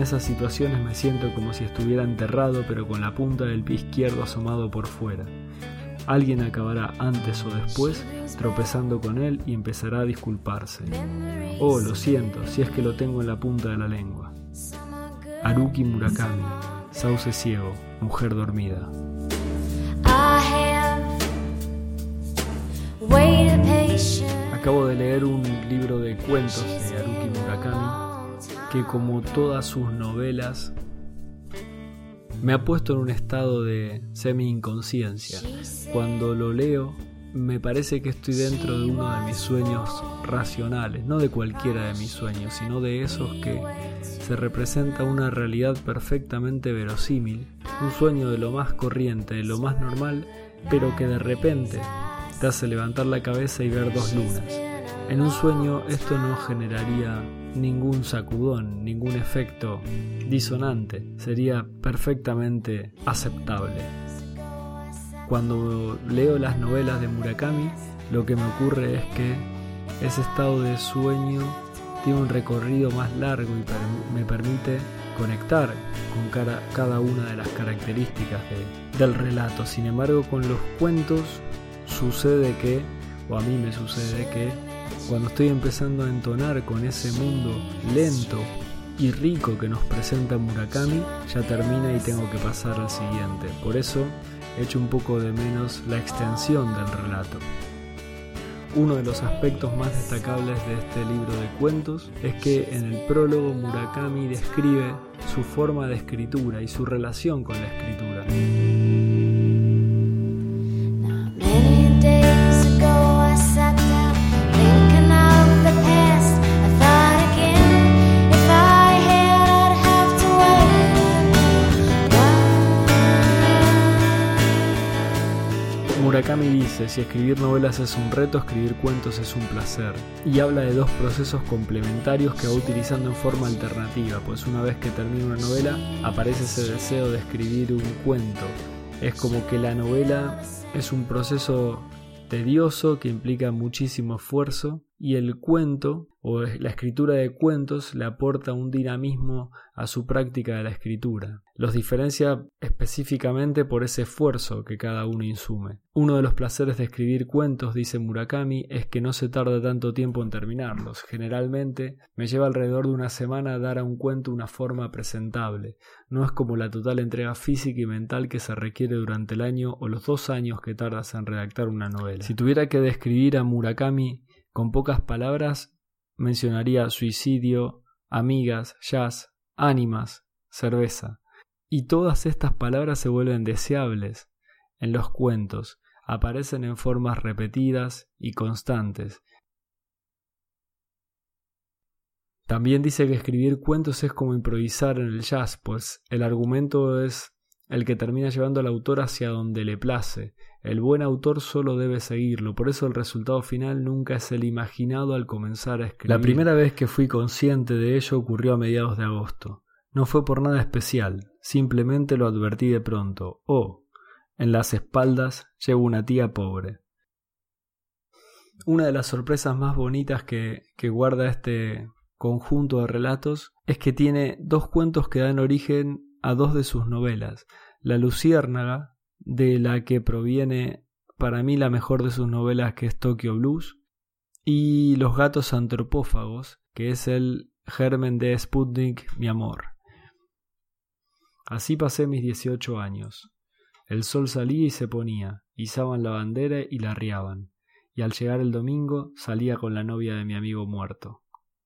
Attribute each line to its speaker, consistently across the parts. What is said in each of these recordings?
Speaker 1: esas situaciones me siento como si estuviera enterrado, pero con la punta del pie izquierdo asomado por fuera. Alguien acabará antes o después tropezando con él y empezará a disculparse. Oh, lo siento, si es que lo tengo en la punta de la lengua. Haruki Murakami, Sauce ciego, mujer dormida. Acabo de leer un libro de cuentos de Haruki Murakami que, como todas sus novelas, me ha puesto en un estado de semi-inconsciencia. Cuando lo leo, me parece que estoy dentro de uno de mis sueños racionales, no de cualquiera de mis sueños, sino de esos que se representa una realidad perfectamente verosímil, un sueño de lo más corriente, de lo más normal, pero que de repente te hace levantar la cabeza y ver dos lunas. En un sueño esto no generaría ningún sacudón, ningún efecto disonante, sería perfectamente aceptable. Cuando leo las novelas de Murakami, lo que me ocurre es que ese estado de sueño tiene un recorrido más largo y me permite conectar con cada una de las características del relato. Sin embargo, con los cuentos sucede que, o a mí me sucede que, cuando estoy empezando a entonar con ese mundo lento y rico que nos presenta Murakami, ya termina y tengo que pasar al siguiente. Por eso echo un poco de menos la extensión del relato. Uno de los aspectos más destacables de este libro de cuentos es que en el prólogo Murakami describe su forma de escritura y su relación con la escritura. Murakami dice: si escribir novelas es un reto, escribir cuentos es un placer. Y habla de dos procesos complementarios que va utilizando en forma alternativa, pues una vez que termina una novela, aparece ese deseo de escribir un cuento. Es como que la novela es un proceso tedioso que implica muchísimo esfuerzo, y el cuento, o la escritura de cuentos, le aporta un dinamismo a su práctica de la escritura. Los diferencia específicamente por ese esfuerzo que cada uno insume. Uno de los placeres de escribir cuentos, dice Murakami, es que no se tarda tanto tiempo en terminarlos. Generalmente me lleva alrededor de una semana dar a un cuento una forma presentable. No es como la total entrega física y mental que se requiere durante el año o los 2 años que tardas en redactar una novela. Si tuviera que describir a Murakami con pocas palabras, mencionaría suicidio, amigas, jazz, ánimas, cerveza. Y todas estas palabras se vuelven deseables en los cuentos, aparecen en formas repetidas y constantes. También dice que escribir cuentos es como improvisar en el jazz, pues el argumento es el que termina llevando al autor hacia donde le place. El buen autor solo debe seguirlo, por eso el resultado final nunca es el imaginado al comenzar a escribir. La primera vez que fui consciente de ello ocurrió a mediados de agosto. No fue por nada especial, simplemente lo advertí de pronto. Oh, en las espaldas llevo una tía pobre. Una de las sorpresas más bonitas que guarda este conjunto de relatos es que tiene 2 cuentos que dan origen a 2 de sus novelas. La Luciérnaga, de la que proviene para mí la mejor de sus novelas, que es Tokyo Blues, y Los gatos antropófagos, que es el germen de Sputnik, mi amor. Así pasé mis 18 años. El sol salía y se ponía, izaban la bandera y la arriaban, y al llegar el domingo salía con la novia de mi amigo muerto.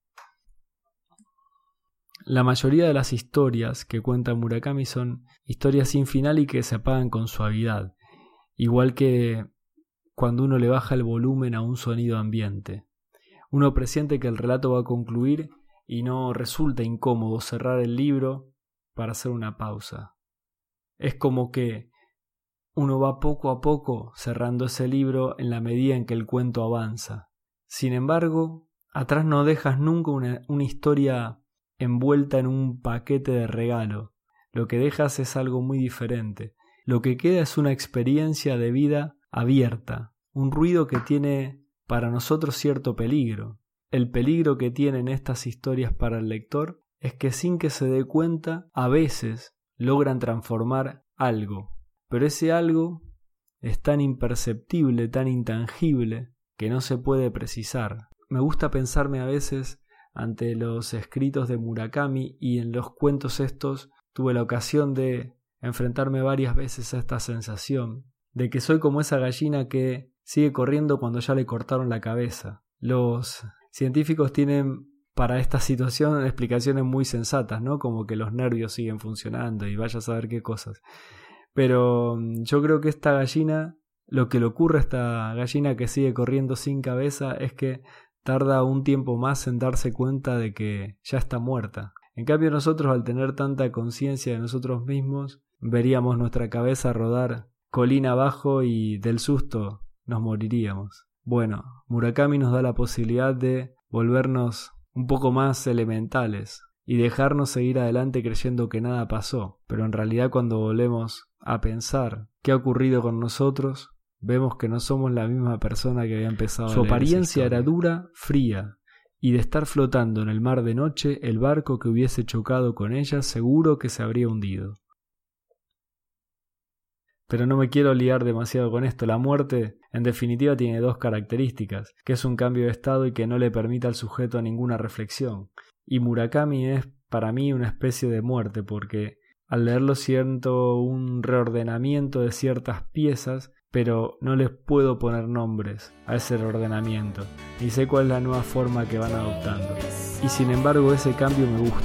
Speaker 1: La mayoría de las historias que cuenta Murakami son historias sin final y que se apagan con suavidad, igual que cuando uno le baja el volumen a un sonido ambiente. Uno presiente que el relato va a concluir y no resulta incómodo cerrar el libro para hacer una pausa. Es como que uno va poco a poco cerrando ese libro en la medida en que el cuento avanza. Sin embargo, atrás no dejas nunca una historia envuelta en un paquete de regalo. Lo que dejas es algo muy diferente. Lo que queda es una experiencia de vida abierta, un ruido que tiene para nosotros cierto peligro. El peligro que tienen estas historias para el lector es que sin que se dé cuenta, a veces logran transformar algo. Pero ese algo es tan imperceptible, tan intangible, que no se puede precisar. Me gusta pensarme a veces ante los escritos de Murakami, y en los cuentos estos tuve la ocasión de enfrentarme varias veces a esta sensación de que soy como esa gallina que sigue corriendo cuando ya le cortaron la cabeza. Los científicos tienen para esta situación explicaciones muy sensatas, ¿no? Como que los nervios siguen funcionando y vaya a saber qué cosas. Pero yo creo que esta gallina, lo que le ocurre a esta gallina que sigue corriendo sin cabeza es que tarda un tiempo más en darse cuenta de que ya está muerta. En cambio nosotros, al tener tanta conciencia de nosotros mismos, veríamos nuestra cabeza rodar colina abajo y del susto nos moriríamos. Bueno, Murakami nos da la posibilidad de volvernos un poco más elementales y dejarnos seguir adelante creyendo que nada pasó, pero en realidad cuando volvemos a pensar qué ha ocurrido con nosotros, vemos que no somos la misma persona que había empezado a leer. Su apariencia era dura, fría, y de estar flotando en el mar de noche, el barco que hubiese chocado con ella seguro que se habría hundido. Pero no me quiero liar demasiado con esto. La muerte, en definitiva, tiene dos características, que es un cambio de estado y que no le permite al sujeto ninguna reflexión. Y Murakami es, para mí, una especie de muerte, porque al leerlo siento un reordenamiento de ciertas piezas, pero no les puedo poner nombres a ese reordenamiento, ni sé cuál es la nueva forma que van adoptando. Y sin embargo, ese cambio me gusta.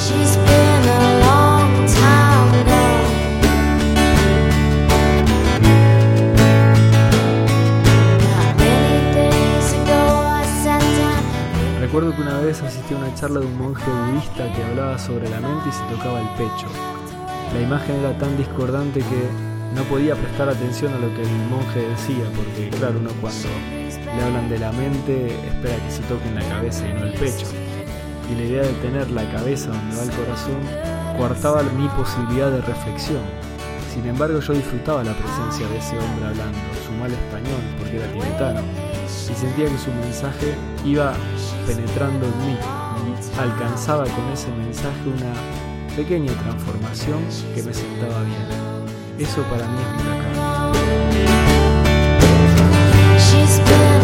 Speaker 1: Recuerdo que una vez asistí a una charla de un monje budista que hablaba sobre la mente y se tocaba el pecho. La imagen era tan discordante que no podía prestar atención a lo que el monje decía, porque claro, uno cuando le hablan de la mente espera que se toque en la cabeza y no el pecho. Y la idea de tener la cabeza donde va el corazón coartaba mi posibilidad de reflexión. Sin embargo, yo disfrutaba la presencia de ese hombre hablando, su mal español, porque era tibetano, y sentía que su mensaje iba penetrando en mí y alcanzaba con ese mensaje una pequeña transformación que me sentaba bien. Eso para mí es Murakami.